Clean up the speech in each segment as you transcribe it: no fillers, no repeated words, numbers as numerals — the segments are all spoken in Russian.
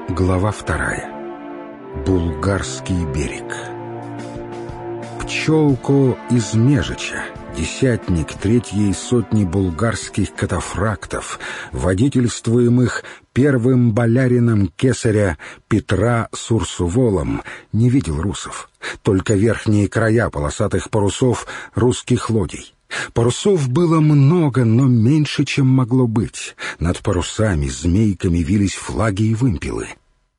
Глава 2. Булгарский берег. Пчелко из Межича, десятник третьей сотни булгарских катафрактов, водительствуемых первым болярином кесаря Петра Сурсуволом, не видел русов, только верхние края полосатых парусов русских лодий. Парусов было много, но меньше, чем могло быть. Над парусами змейками вились флаги и вымпелы.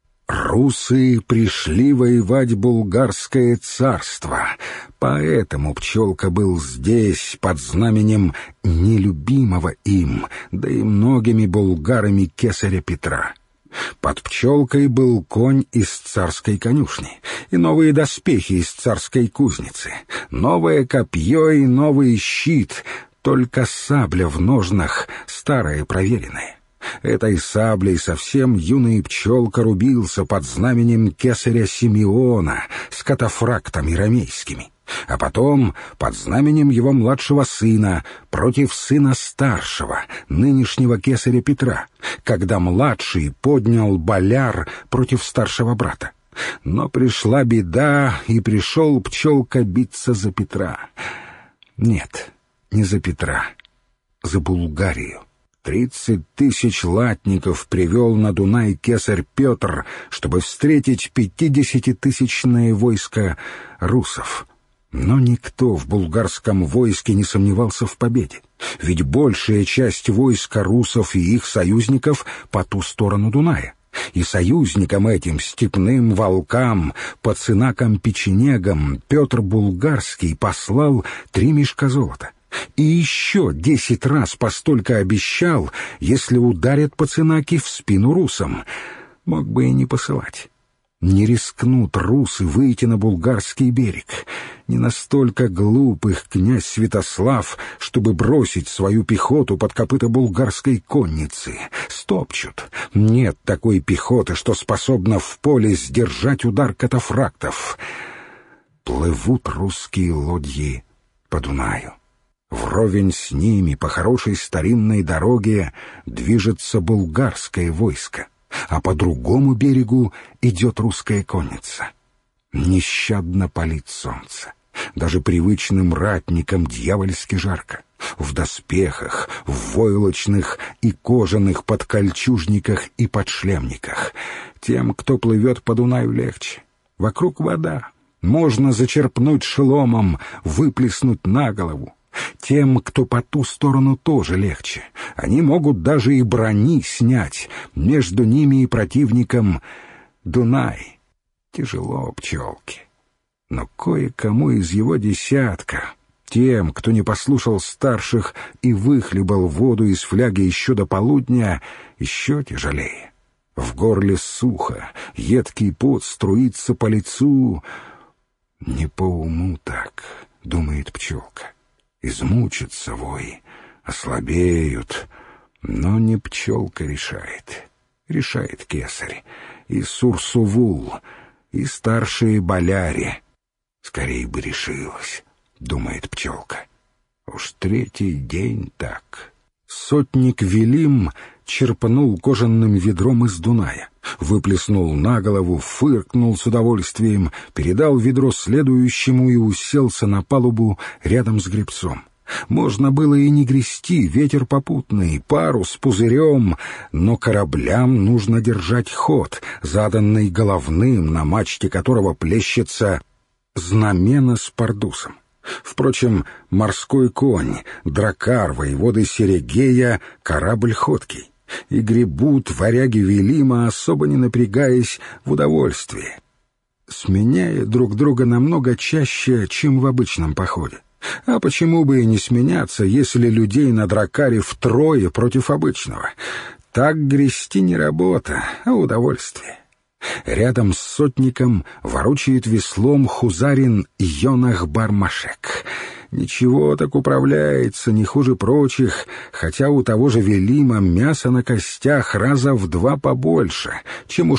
Русы пришли воевать булгарское царство, поэтому Пчелка был здесь под знаменем нелюбимого им, да и многими булгарами кесаря Петра. Под Пчелкой был конь из царской конюшни и новые доспехи из царской кузницы, новое копье и новый щит, только сабля в ножнах старая проверенная. Этой саблей совсем юный Пчелка рубился под знаменем кесаря Симеона с катафрактами ромейскими, а потом под знаменем его младшего сына против сына старшего, нынешнего кесаря Петра, когда младший поднял боляр против старшего брата. Но пришла беда, и пришел Пчелка биться за Петра. Нет, не за Петра, за Булгарию. 30 000 латников привел на Дунай кесарь Петр, чтобы встретить 50-тысячное войско русов. Но никто в булгарском войске не сомневался в победе, ведь большая часть войска русов и их союзников по ту сторону Дуная. И союзникам этим, степным волкам, пацанакам-печенегам, Петр Булгарский послал 3 мешка золота. И еще 10 раз постолько обещал, если ударят пацанаки в спину русам. Мог бы и не посылать. Не рискнут русы выйти на булгарский берег. Не настолько глуп их князь Святослав, чтобы бросить свою пехоту под копыта булгарской конницы. Стопчут. Нет такой пехоты, что способна в поле сдержать удар катафрактов. Плывут русские лодьи по Дунаю. Вровень с ними по хорошей старинной дороге движется булгарское войско, а по другому берегу идет русская конница. Нещадно палит солнце. Даже привычным ратникам дьявольски жарко. В доспехах, в войлочных и кожаных подкольчужниках и подшлемниках. Тем, кто плывет по Дунаю, легче. Вокруг вода. Можно зачерпнуть шеломом, выплеснуть на голову. Тем, кто по ту сторону, тоже легче. Они могут даже и брони снять. Между ними и противником Дунай. Тяжело Пчелке. Но кое-кому из его десятка, тем, кто не послушал старших и выхлебал воду из фляги еще до полудня, еще тяжелее. В горле сухо, едкий пот струится по лицу. Не по уму так, думает Пчелка. Измучатся вои, ослабеют, но не Пчелка решает. Решает кесарь, и Сурсувул, и старшие боляре. Скорей бы решилась, думает Пчелка. Уж 3-й день так. Сотник Велим черпнул кожаным ведром из Дуная, выплеснул на голову, фыркнул с удовольствием, передал ведро следующему и уселся на палубу рядом с гребцом. Можно было и не грести, ветер попутный, парус с пузырем, но кораблям нужно держать ход, заданный головным, на мачте которого плещется знамена с пардусом. Впрочем, морской конь, дракар воеводы Серегея, корабль ходкий. И гребут варяги Велима, особо не напрягаясь, в удовольствии, сменяя друг друга намного чаще, чем в обычном походе. А почему бы и не сменяться, если людей на дракаре втрое против обычного? Так грести не работа, а удовольствие. Рядом с сотником ворочает веслом хузарин Йонах Бармашек. Ничего, так управляется, не хуже прочих, хотя у того же Велима мясо на костях раза в 2 побольше, чем у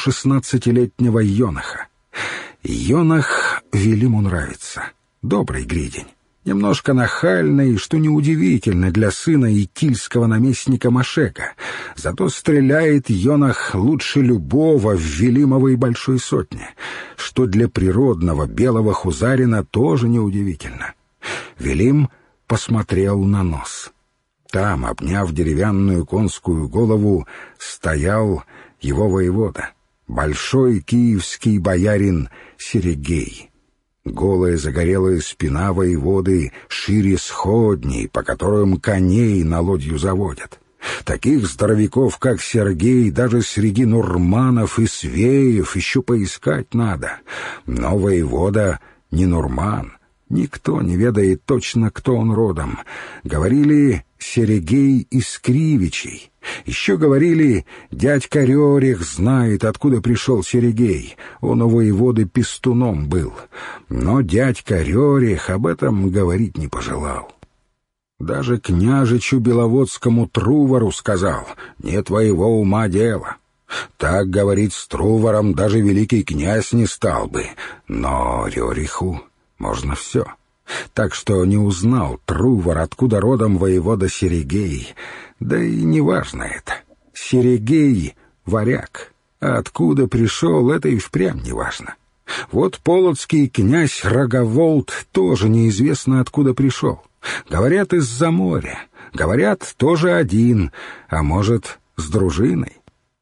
16-летнего Йонаха. Йонах Велиму нравится. Добрый гридень. Немножко нахальный, что неудивительно для сына итильского наместника Машека. Зато стреляет Йонах лучше любого в Велимовой большой сотне, что для природного белого хузарина тоже неудивительно. Велим посмотрел на нос. Там, обняв деревянную конскую голову, стоял его воевода, большой киевский боярин Серегей. Голая загорелая спина воеводы шире сходней, по которым коней на лодью заводят. Таких здоровяков, как Сергей, даже среди нурманов и свеев еще поискать надо. Но воевода не нурман. Никто не ведает точно, кто он родом. Говорили, Серегей из Кривичей. Еще говорили, дядька Рерих знает, откуда пришел Серегей. Он у воеводы пестуном был. Но дядька Рерих об этом говорить не пожелал. Даже княжичу Беловодскому Трувору сказал: «Не твоего ума дело». Так говорить с Трувором даже великий князь не стал бы. Но Рериху можно все. Так что не узнал Трувор, откуда родом воевода Серегей. Да и не важно это. Серегей — варяг, а откуда пришел, это и впрямь не важно. Вот полоцкий князь Роговолт тоже неизвестно, откуда пришел. Говорят, из-за моря. Говорят, тоже один, а может, с дружиной.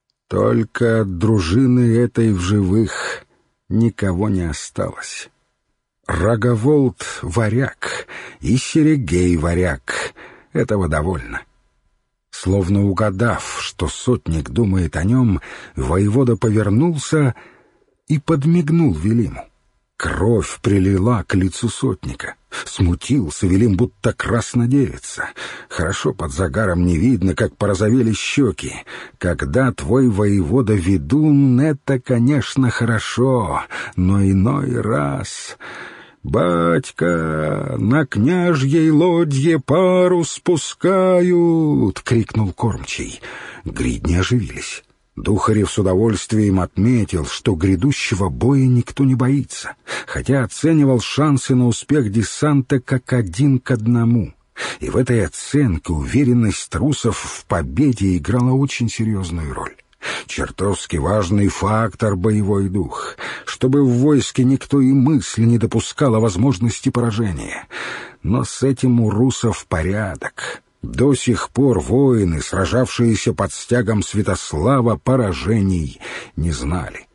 Только от дружины этой в живых никого не осталось. Роговолт — варяг, и Серегей — варяг. Этого довольно. Словно угадав, что сотник думает о нем, воевода повернулся и подмигнул Велиму. Кровь прилила к лицу сотника. Смутился Велим, будто краснодевица. Хорошо под загаром не видно, как порозовели щеки. Когда твой воевода ведун, это, конечно, хорошо, но иной раз... «Батька, на княжьей лодье пару спускают!» — крикнул кормчий. Гридни оживились. Духарев с удовольствием отметил, что грядущего боя никто не боится, хотя оценивал шансы на успех десанта как 1-1. И в этой оценке уверенность трусов в победе играла очень серьезную роль. Чертовски важный фактор — боевой дух, чтобы в войске никто и мысли не допускал о возможности поражения. Но с этим у русов порядок. До сих пор воины, сражавшиеся под стягом Святослава, поражений не знали.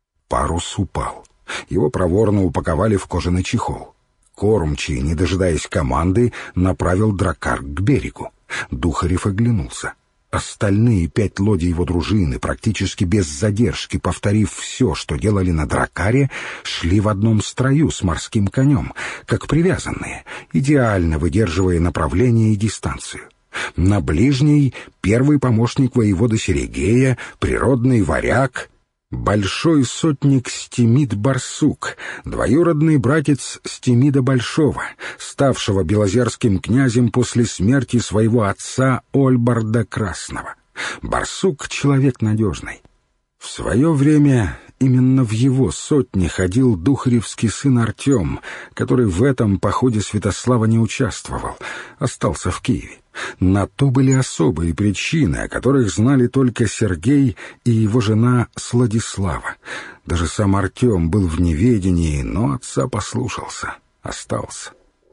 Парус упал. Его проворно упаковали в кожаный чехол. Кормчий, не дожидаясь команды, направил дракар к берегу. Духарев оглянулся. Остальные 5 лодий его дружины, практически без задержки повторив все, что делали на дракаре, шли в одном строю с морским конем, как привязанные, идеально выдерживая направление и дистанцию. На ближней первый помощник воевода Серегея, природный варяг, большой сотник Стимид Барсук, двоюродный братец Стимида Большого, ставшего белозерским князем после смерти своего отца Ольбарда Красного. Барсук — человек надежный. В свое время именно в его сотне ходил духаревский сын Артем, который в этом походе Святослава не участвовал, остался в Киеве. На то были особые причины, о которых знали только Сергей и его жена Сладислава. Даже сам Артем был в неведении, но отца послушался, остался.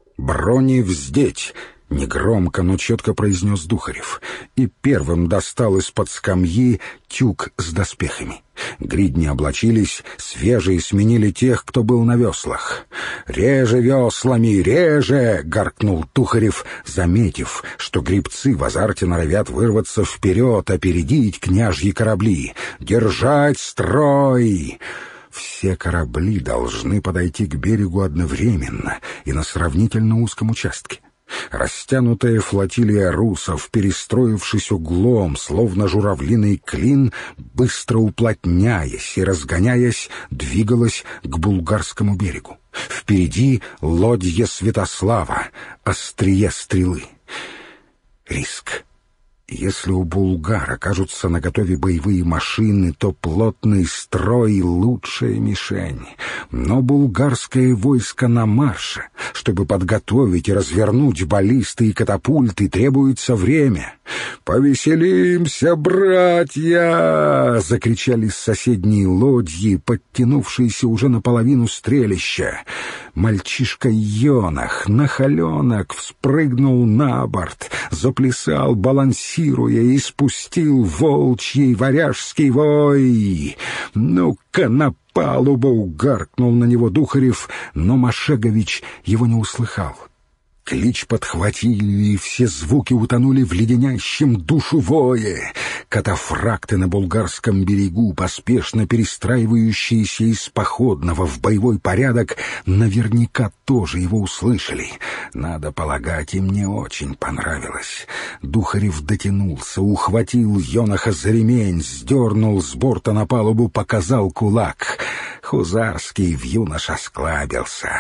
«Брони вздеть!» — негромко, но четко произнес Духарев, и первым достал из-под скамьи тюк с доспехами. Гридни облачились, свежие сменили тех, кто был на веслах. «Реже веслами, реже!» — гаркнул Духарев, заметив, что гребцы в азарте норовят вырваться вперед, опередить княжьи корабли. «Держать строй!» Все корабли должны подойти к берегу одновременно и на сравнительно узком участке. Растянутая флотилия русов, перестроившись углом, словно журавлиный клин, быстро уплотняясь и разгоняясь, двигалась к булгарскому берегу. Впереди лодья Святослава, острие стрелы. Риск. Если у булгар окажутся наготове боевые машины, то плотный строй — лучшая мишень. Но булгарское войско на марше. Чтобы подготовить и развернуть баллисты и катапульты, требуется время. «Повеселимся, братья!» — закричали с соседней лодьи, подтянувшиеся уже наполовину стрелища. Мальчишка Йонах, нахаленок, вспрыгнул на борт, заплясал, балансируя, и спустил волчий варяжский вой. «Ну-ка на палубу!» — гаркнул на него Духарев, но Машегович его не услыхал. Клич подхватили, и все звуки утонули в леденящем душу вое. Катафракты на булгарском берегу, поспешно перестраивающиеся из походного в боевой порядок, наверняка тоже его услышали. Надо полагать, им не очень понравилось. Духарев дотянулся, ухватил Йонаха за ремень, сдернул с борта на палубу, показал кулак. Хузарский вьюнош осклабился.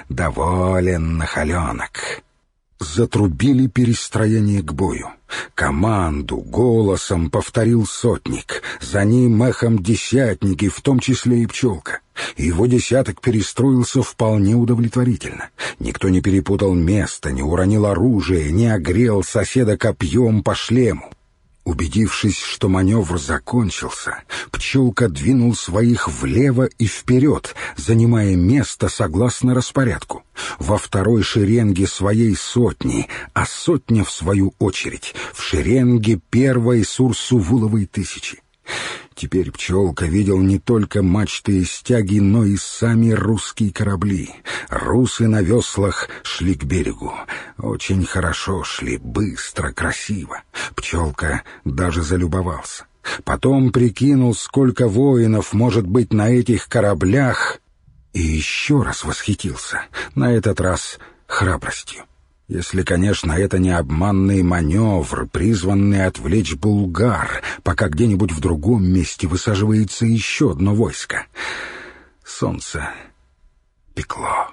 Доволен нахаленок. Затрубили перестроение к бою. Команду голосом повторил сотник. За ним эхом десятники, в том числе и Пчелка. Его десяток перестроился вполне удовлетворительно. Никто не перепутал место, не уронил оружие, не огрел соседа копьем по шлему. Убедившись, что маневр закончился, Пчелка двинул своих влево и вперед, занимая место согласно распорядку. Во второй шеренге своей сотни, а сотня, в свою очередь, в шеренге первой Сурсувуловой тысячи. Теперь Пчелка видел не только мачты и стяги, но и сами русские корабли. Русы на веслах шли к берегу. Очень хорошо шли, быстро, красиво. Пчелка даже залюбовался. Потом прикинул, сколько воинов может быть на этих кораблях, и еще раз восхитился, на этот раз храбростью. Если, конечно, это не обманный маневр, призванный отвлечь булгар, пока где-нибудь в другом месте высаживается еще одно войско. Солнце пекло.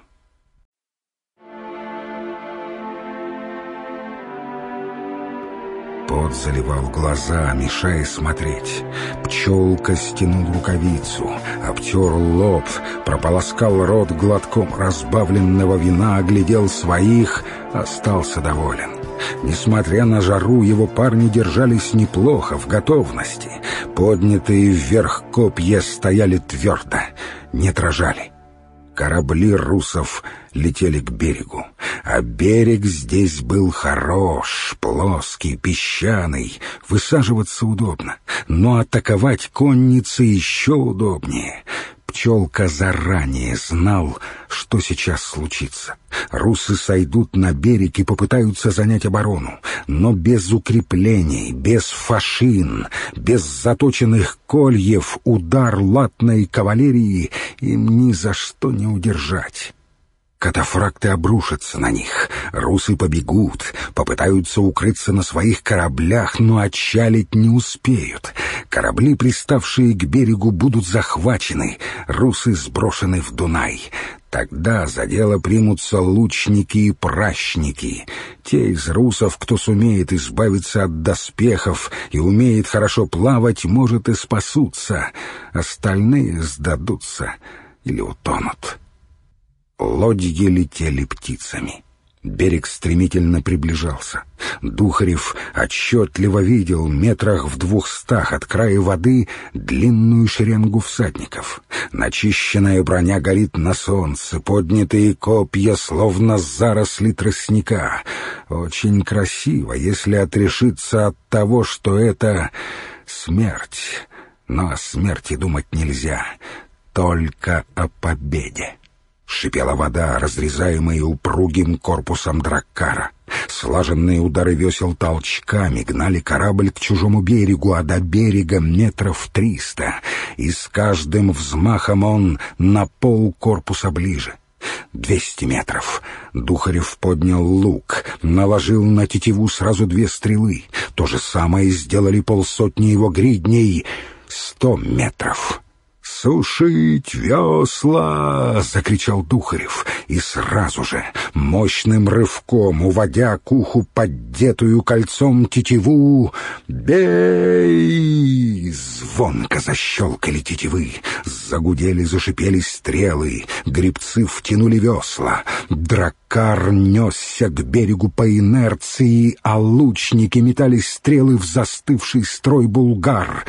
Пот заливал глаза, мешая смотреть. Пчелка стянул рукавицу, обтер лоб, прополоскал рот глотком разбавленного вина, оглядел своих, остался доволен. Несмотря на жару, его парни держались неплохо, в готовности. Поднятые вверх копья стояли твердо, не дрожали. Корабли русов летели к берегу, а берег здесь был хорош, плоский, песчаный, высаживаться удобно, но атаковать конницы еще удобнее. Пчелка заранее знал, что сейчас случится. Русы сойдут на берег и попытаются занять оборону, но без укреплений, без фашин, без заточенных кольев удар латной кавалерии им ни за что не удержать. Катафракты обрушатся на них, русы побегут, попытаются укрыться на своих кораблях, но отчалить не успеют. Корабли, приставшие к берегу, будут захвачены, русы сброшены в Дунай. Тогда за дело примутся лучники и пращники. Те из русов, кто сумеет избавиться от доспехов и умеет хорошо плавать, может, и спасутся. Остальные сдадутся или утонут. Лодьи летели птицами. Берег стремительно приближался. Духарев отчетливо видел метрах в 200 от края воды длинную шеренгу всадников. Начищенная броня горит на солнце, поднятые копья словно заросли тростника. Очень красиво, если отрешиться от того, что это смерть. Но о смерти думать нельзя, только о победе. Шипела вода, разрезаемая упругим корпусом драккара. Слаженные удары весел толчками гнали корабль к чужому берегу, а до берега метров 300, и с каждым взмахом он на пол корпуса ближе. 200 метров. Духарев поднял лук, наложил на тетиву сразу 2 стрелы. То же самое сделали полсотни его гридней. 100 метров. «Сушить весла!» — закричал Духарев, и сразу же, мощным рывком, уводя к уху поддетую кольцом тетиву, «Бей!» Звонко защелкали тетивы, загудели, зашипели стрелы, гребцы втянули весла, драккар несся к берегу по инерции, а лучники метали стрелы в застывший строй булгар.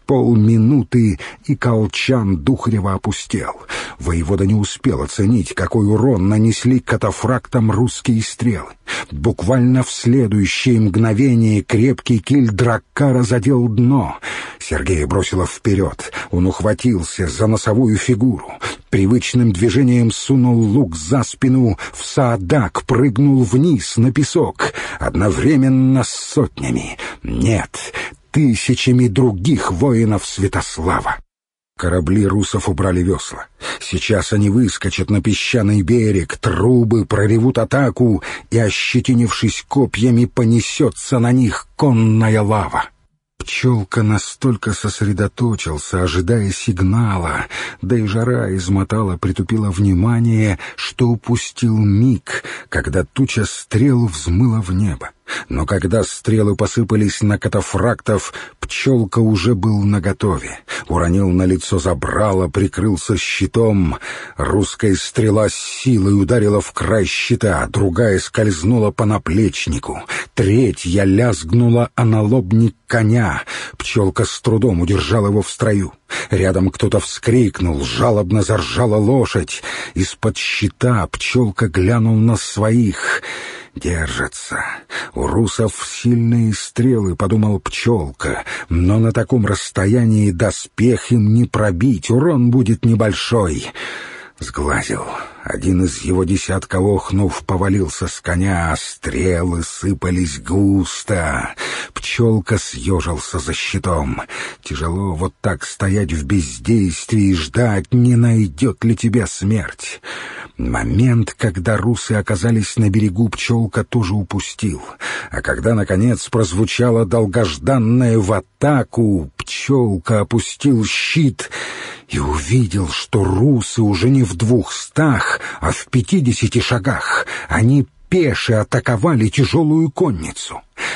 Полминуты, и колчан Духарева опустел. Воевода не успел оценить, какой урон нанесли катафрактам русские стрелы. Буквально в следующее мгновение крепкий киль драккара задел дно. Сергея бросило вперед. Он ухватился за носовую фигуру. Привычным движением сунул лук за спину, в саадак прыгнул вниз на песок. Одновременно с сотнями. Нет, тысячами других воинов Святослава. Корабли русов убрали весла. Сейчас они выскочат на песчаный берег, трубы проревут атаку, и, ощетинившись копьями, понесется на них конная лава. Пчелка настолько сосредоточился, ожидая сигнала, да и жара измотала, притупила внимание, что упустил миг, когда туча стрел взмыла в небо. Но когда стрелы посыпались на катафрактов, Пчелка уже был наготове. Уронил на лицо забрало, прикрылся щитом. Русская стрела с силой ударила в край щита, другая скользнула по наплечнику, третья лязгнула о налобник коня. Пчелка с трудом удержал его в строю. Рядом кто-то вскрикнул, жалобно заржала лошадь. Из-под щита Пчелка глянул на своих. «Держатся. У русов сильные стрелы», — подумал Пчелка, «но на таком расстоянии доспех им не пробить, урон будет небольшой». Сглазил. Один из его десятка, охнув, повалился с коня, а стрелы сыпались густо. Пчелка съежился за щитом. Тяжело вот так стоять в бездействии и ждать, не найдет ли тебя смерть. Момент, когда русы оказались на берегу, Пчелка тоже упустил. А когда, наконец, прозвучало долгожданное «в атаку», Пчелка опустил щит и увидел, что русы уже не в 200, а в 50 шагах. Они пеше атаковали тяжелую конницу.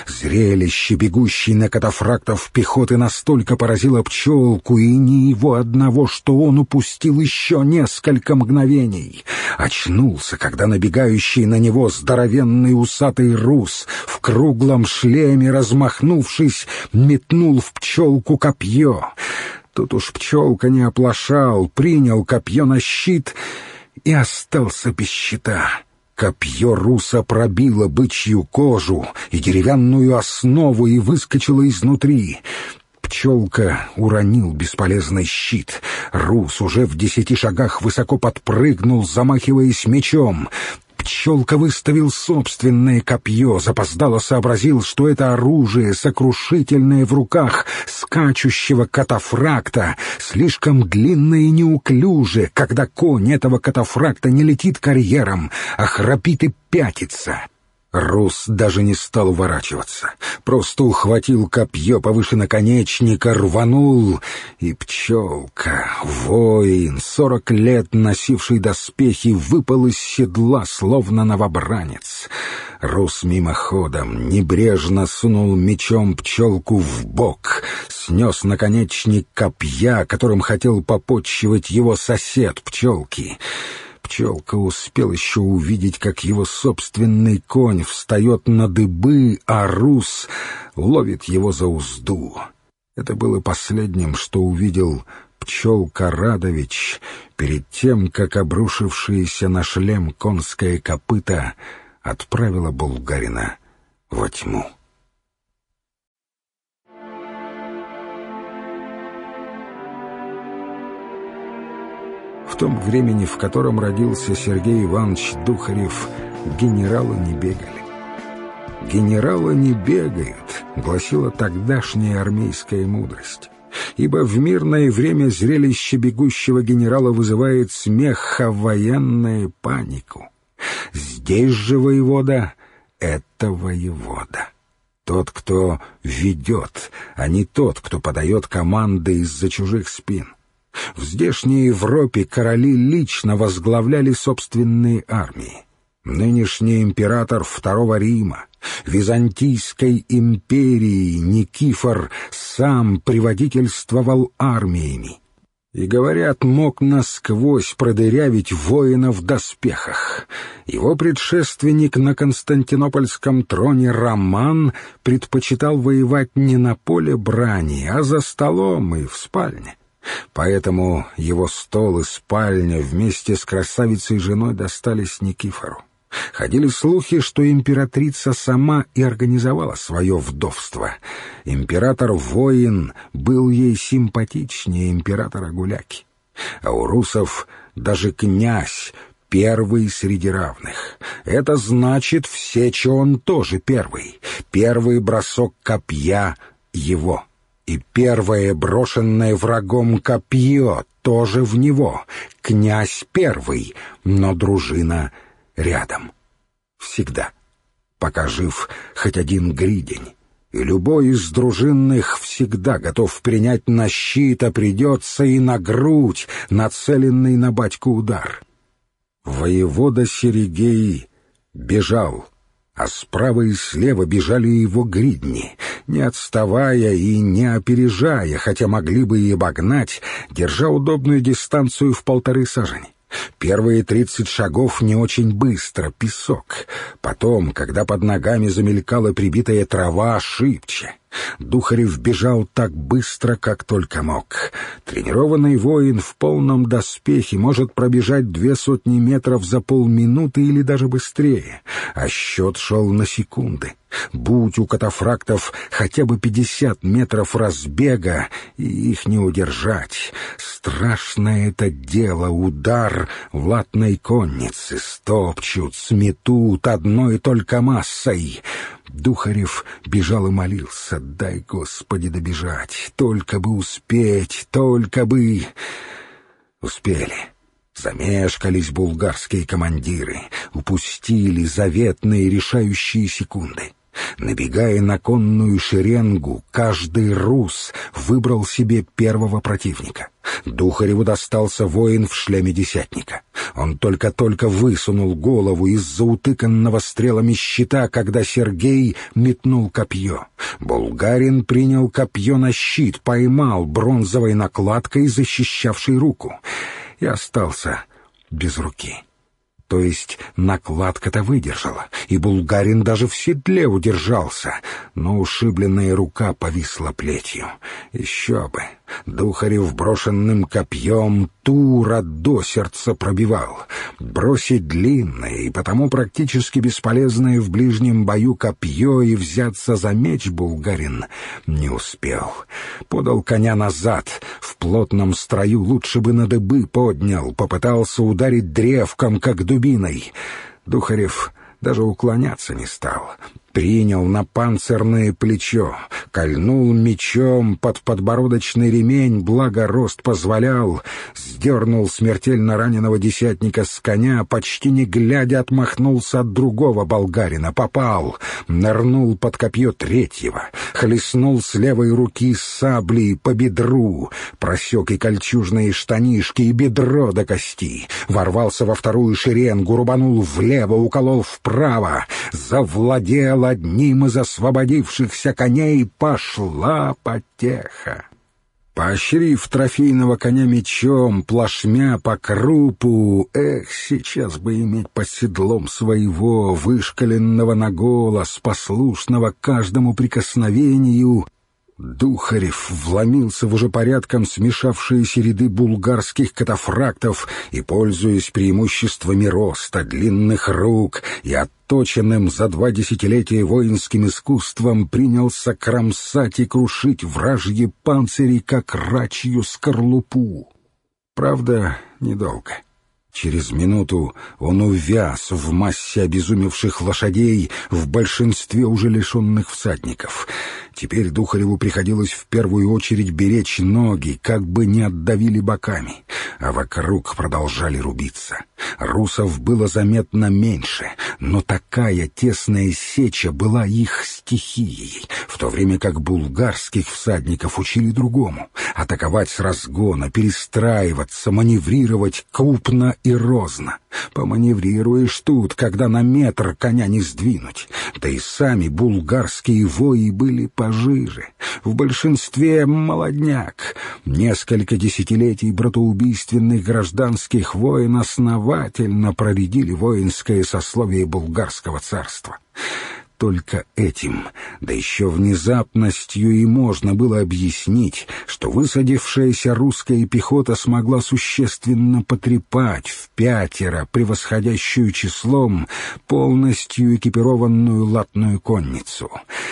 Зрелище бегущей на катафрактов пехоты настолько поразило Пчелку, и не его одного, что он упустил еще несколько мгновений. Очнулся, когда набегающий на него здоровенный усатый рус в круглом шлеме, размахнувшись, метнул в Пчелку копье. Тут уж Пчелка не оплошал, принял копье на щит и остался без щита. Копье руса пробило бычью кожу и деревянную основу и выскочило изнутри. Пчелка уронил бесполезный щит. Рус уже в 10 шагах высоко подпрыгнул, замахиваясь мечом. Пчелка выставил собственное копье, запоздало сообразил, что это оружие, сокрушительное в руках скачущего катафракта, слишком длинное и неуклюже, когда конь этого катафракта не летит карьером, а храпит и пятится. Рус даже не стал уворачиваться, просто ухватил копье повыше наконечника, рванул, и Пчелка, воин, 40 лет носивший доспехи, выпал из седла, словно новобранец. Рус мимоходом небрежно сунул мечом Пчелку в бок, снес наконечник копья, которым хотел попотчевать его сосед Пчелки. Пчелка успел еще увидеть, как его собственный конь встает на дыбы, а Рус ловит его за узду. Это было последним, что увидел Пчелка Радович перед тем, как обрушившееся на шлем конское копыто отправило булгарина во тьму. В том времени, в котором родился Сергей Иванович Духарев, генералы не бегали. «Генералы не бегают», — гласила тогдашняя армейская мудрость, ибо в мирное время зрелище бегущего генерала вызывает смех, а военную панику. Здесь же воевода — это воевода. Тот, кто ведет, а не тот, кто подает команды из-за чужих спин. В здешней Европе короли лично возглавляли собственные армии. Нынешний император Второго Рима, Византийской империи Никифор, сам предводительствовал армиями. И, говорят, мог насквозь продырявить воина в доспехах. Его предшественник на Константинопольском троне Роман предпочитал воевать не на поле брани, а за столом и в спальне. Поэтому его стол и спальня вместе с красавицей женой достались Никифору. Ходили слухи, что императрица сама и организовала свое вдовство. Император-воин был ей симпатичнее императора-гуляки. А у русов даже князь первый среди равных. Это значит, в сече он тоже первый. Первый бросок копья его. И первое брошенное врагом копье тоже в него. Князь первый, но дружина рядом. Всегда. Пока жив хоть один гридень. И любой из дружинных всегда готов принять на щит, а придется и на грудь, нацеленный на батьку удар. Воевода Серегей бежал, а справа и слева бежали его гридни, не отставая и не опережая, хотя могли бы и обогнать, держа удобную дистанцию в 1,5 сажени. Первые 30 шагов не очень быстро, песок. Потом, когда под ногами замелькала прибитая трава, шибче. Духарев бежал так быстро, как только мог. Тренированный воин в полном доспехе может пробежать 200 метров за полминуты или даже быстрее, а счет шел на секунды. Будь у катафрактов хотя бы 50 метров разбега, и их не удержать. Страшное это дело — удар латной конницы. Стопчут, сметут одной только массой. Духарев бежал и молился: дай, Господи, добежать, только бы успеть, только бы... Успели. Замешкались булгарские командиры, упустили заветные решающие секунды. Набегая на конную шеренгу, каждый рус выбрал себе первого противника. Духареву достался воин в шлеме десятника. Он только-только высунул голову из-за утыканного стрелами щита, когда Сергей метнул копье. Булгарин принял копье на щит, поймал бронзовой накладкой, защищавшей руку, и остался без руки. То есть накладка-то выдержала, и булгарин даже в седле удержался, но ушибленная рука повисла плетью. Еще бы! Духарев брошенным копьем тура до сердца пробивал. Бросить длинное и потому практически бесполезное в ближнем бою копье и взяться за меч булгарин не успел. Подал коня назад, в плотном строю лучше бы на дыбы поднял, попытался ударить древком, как дубиной. Духарев даже уклоняться не стал. Принял на панцирное плечо, кольнул мечом под подбородочный ремень, благо рост позволял, сдернул смертельно раненого десятника с коня, почти не глядя отмахнулся от другого болгарина, попал, нырнул под копье третьего, хлестнул с левой руки саблей по бедру, просек и кольчужные штанишки, и бедро до кости, ворвался во вторую шеренгу, рубанул влево, уколол вправо, завладел одним из освободившихся коней, пошла потеха. Поощрив трофейного коня мечом, плашмя по крупу, сейчас бы иметь под седлом своего, вышкаленного на голос, послушного каждому прикосновению. Духарев вломился в уже порядком смешавшиеся ряды булгарских катафрактов и, пользуясь преимуществами роста, длинных рук и отточенным за 2 десятилетия воинским искусством, принялся кромсать и крушить вражьи панцири, как рачью скорлупу. Правда, недолго. Через минуту он увяз в массе обезумевших лошадей, в большинстве уже лишенных всадников. Теперь Духареву приходилось в первую очередь беречь ноги, как бы не отдавили боками, а вокруг продолжали рубиться. Русов было заметно меньше, но такая тесная сеча была их стихией, в то время как булгарских всадников учили другому. атаковать с разгона, перестраиваться, маневрировать крупно и розно. Поманеврируешь тут, когда на метр коня не сдвинуть. Да и сами булгарские вои были пожиже. В большинстве молодняк. Несколько десятилетий братоубийственных гражданских войн основательно проредили воинское сословие булгарского царства. Только этим, да еще внезапностью, и можно было объяснить, что высадившаяся русская пехота смогла существенно потрепать впятеро превосходящую числом полностью экипированную латную конницу.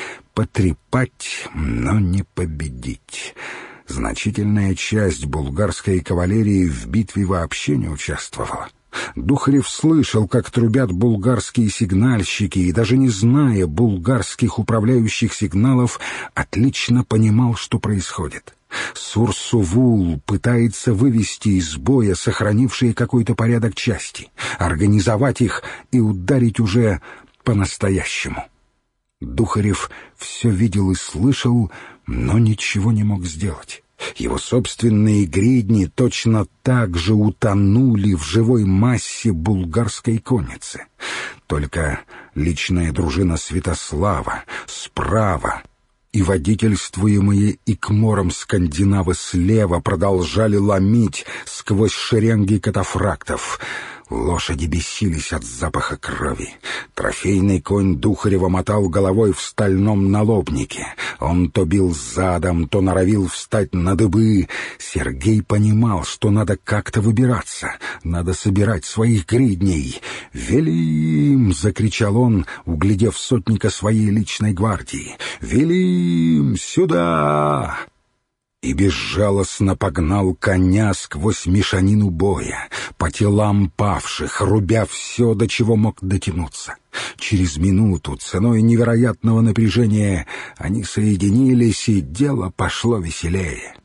Потрепать, но не победить. Значительная часть булгарской кавалерии в битве вообще не участвовала. Духарев слышал, как трубят булгарские сигнальщики, и даже не зная булгарских управляющих сигналов, отлично понимал, что происходит. Сурсувул пытается вывести из боя сохранившие какой-то порядок части, организовать их и ударить уже по-настоящему. Духарев все видел и слышал, но ничего не мог сделать. Его собственные гридни точно так же утонули в живой массе булгарской конницы. Только личная дружина Святослава справа и водительствуемые икмором скандинавы слева продолжали ломить сквозь шеренги катафрактов. Лошади бесились от запаха крови. Трофейный конь Духарева мотал головой в стальном налобнике. Он то бил задом, то норовил встать на дыбы. Сергей понимал, что надо как-то выбираться, надо собирать своих гридней. «Вели им!» — закричал он, углядев сотника своей личной гвардии. «Вели им сюда!» И безжалостно погнал коня сквозь мешанину боя, по телам павших, рубя все, до чего мог дотянуться. Через минуту, ценой невероятного напряжения, они соединились, и дело пошло веселее.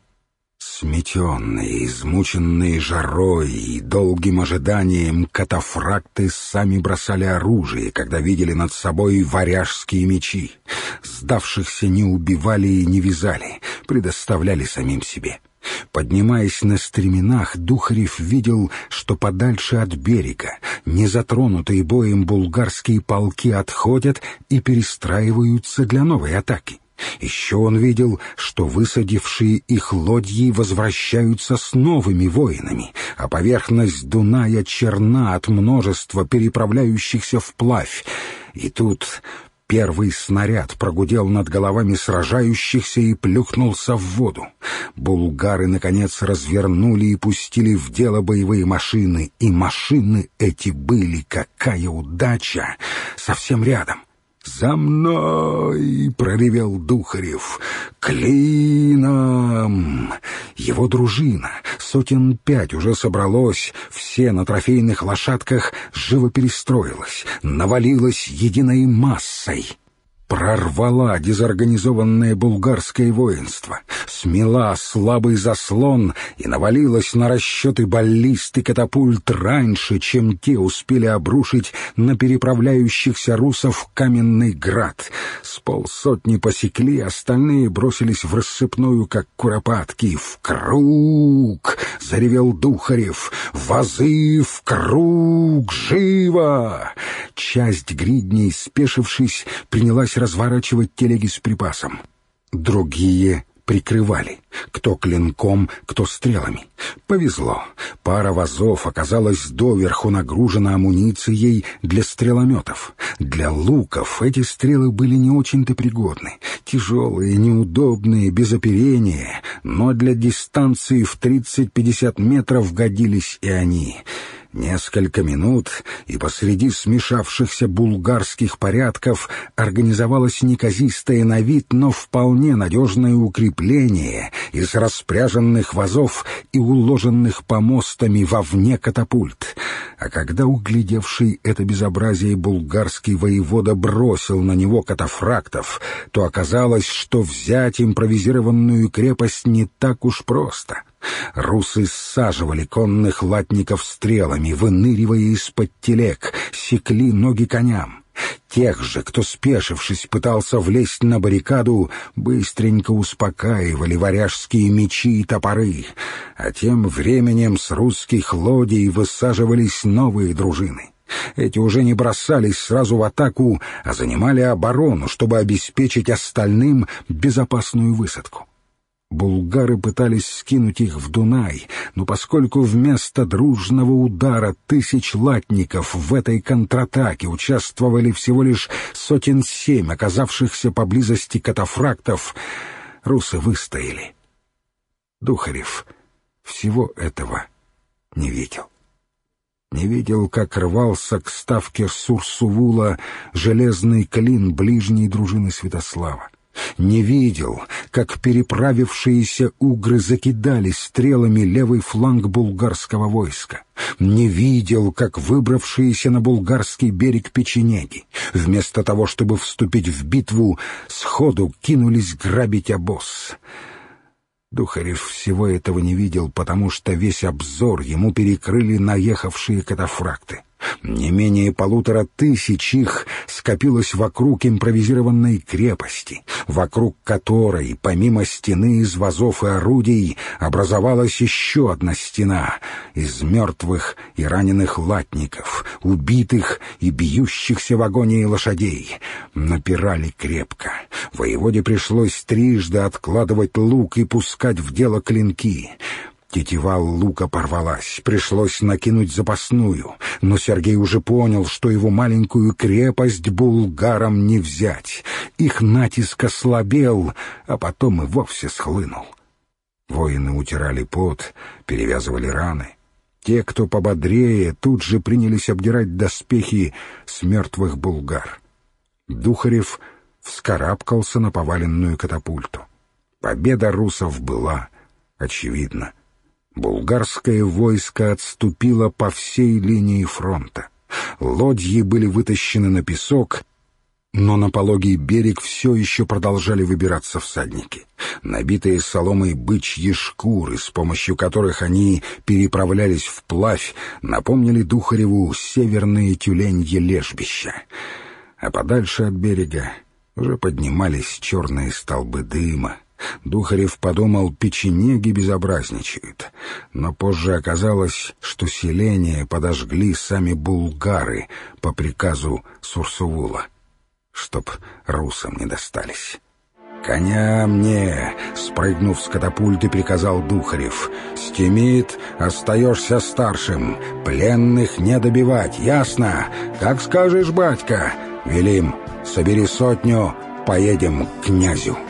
Сметенные, измученные жарой и долгим ожиданием, катафракты сами бросали оружие, когда видели над собой варяжские мечи. Сдавшихся не убивали и не вязали, предоставляли самим себе. Поднимаясь на стременах, Духарев видел, что подальше от берега, не затронутые боем булгарские полки отходят и перестраиваются для новой атаки. Еще он видел, что высадившие их лодьи возвращаются с новыми воинами, а поверхность Дуная черна от множества переправляющихся вплавь. И тут первый снаряд прогудел над головами сражающихся и плюхнулся в воду. Булгары, наконец, развернули и пустили в дело боевые машины, и машины эти были, какая удача, совсем рядом. «За мной!» — проревел Духарев. «Клином!» Его дружина, 5 уже собралось, все на трофейных лошадках, живо перестроилась, навалилась единой массой. Прорвала дезорганизованное булгарское воинство, смела слабый заслон и навалилась на расчеты баллист и катапульт раньше, чем те успели обрушить на переправляющихся русов каменный град. С полсотни посекли, остальные бросились в рассыпную, как куропатки. «В круг!» — заревел Духарев. «Вазы в круг! Живо!» Часть гридней, спешившись, принялась разворачивать телеги с припасом. Другие прикрывали, кто клинком, кто стрелами. Повезло. Пара вазов оказалась доверху нагружена амуницией для стрелометов. Для луков эти стрелы были не очень-то пригодны. Тяжелые, неудобные, без оперения, но для дистанции в 30-50 метров годились и они. Несколько минут, и посреди смешавшихся булгарских порядков организовалось неказистое на вид, но вполне надежное укрепление из распряженных вазов и уложенных помостами вовне катапульт. А когда углядевший это безобразие булгарский воевода бросил на него катафрактов, то оказалось, что взять импровизированную крепость не так уж просто. Русы саживали конных латников стрелами, выныривая из-под телег, секли ноги коням. Тех же, кто, спешившись, пытался влезть на баррикаду, быстренько успокаивали варяжские мечи и топоры, а тем временем с русских лодий высаживались новые дружины. Эти уже не бросались сразу в атаку, а занимали оборону, чтобы обеспечить остальным безопасную высадку. Булгары пытались скинуть их в Дунай, но поскольку вместо дружного удара 1000 латников в этой контратаке участвовали всего лишь 7 оказавшихся поблизости катафрактов, русы выстояли. Духарев всего этого не видел. Не видел, как рвался к ставке Сурсувула железный клин ближней дружины Святослава. Не видел, как переправившиеся угры закидали стрелами левый фланг булгарского войска. Не видел, как выбравшиеся на булгарский берег печенеги, вместо того, чтобы вступить в битву, сходу кинулись грабить обоз. Духарев всего этого не видел, потому что весь обзор ему перекрыли наехавшие катафракты. Не менее 1500 их скопилось вокруг импровизированной крепости, вокруг которой, помимо стены из вазов и орудий, образовалась еще одна стена из мертвых и раненых латников, убитых и бьющихся в агонии лошадей. Напирали крепко. Воеводе пришлось трижды откладывать лук и пускать в дело клинки. Тетива лука порвалась, пришлось накинуть запасную, но Сергей уже понял, что его маленькую крепость булгарам не взять. Их натиск ослабел, а потом и вовсе схлынул. Воины утирали пот, перевязывали раны. Те, кто пободрее, тут же принялись обдирать доспехи с мертвых булгар. Духарев вскарабкался на поваленную катапульту. Победа русов была очевидна. Булгарское войско отступило по всей линии фронта. Лодьи были вытащены на песок, но на пологий берег все еще продолжали выбираться всадники. Набитые соломой бычьи шкуры, с помощью которых они переправлялись вплавь, напомнили Духареву северные тюленьи лежбища. А подальше от берега уже поднимались черные столбы дыма. Духарев подумал, печенеги безобразничают, но позже оказалось, что селение подожгли сами булгары по приказу Сурсувула, чтоб русам не достались. «Коня мне!» — спрыгнув с катапульты, приказал Духарев. «Стемит, остаешься старшим, пленных не добивать, ясно? Как скажешь, батька. Велим, собери 100, поедем к князю».